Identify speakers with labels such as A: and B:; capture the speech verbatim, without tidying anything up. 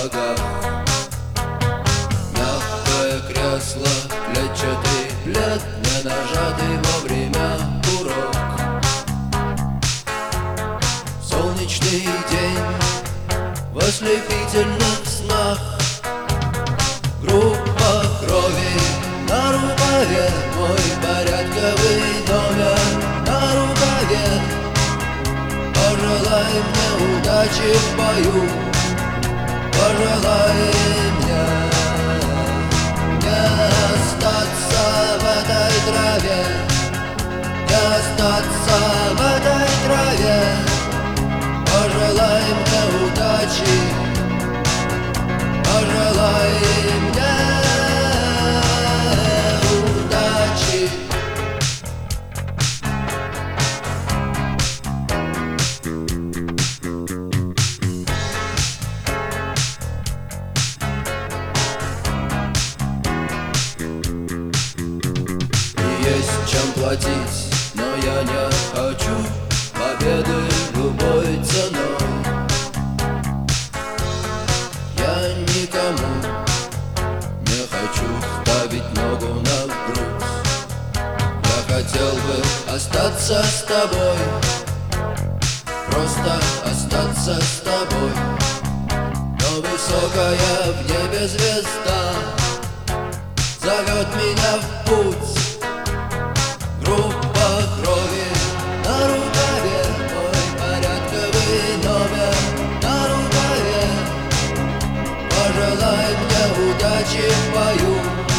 A: ногах. Мягкое кресло, клетчатый плед, не нажатый вовремя курок. Солнечный день в ослепительных снах. Группа крови на рукаве, мой порядковый номер на рукаве. Пожелай мне удачи в бою, пожелай мне не остаться в этой траве, не остаться в этой траве. Пожелай мне удачи, пожелай мне удачи. Есть чем платить, но я не хочу победы любой ценой. Я никому не хочу ставить ногу на грудь. Я хотел бы остаться с тобой, просто остаться с тобой. Но высокая в небе звезда зовет меня в путь. Группа крови на рукаве, мой порядковый номер на рукаве. Пожелай мне удачи в бою,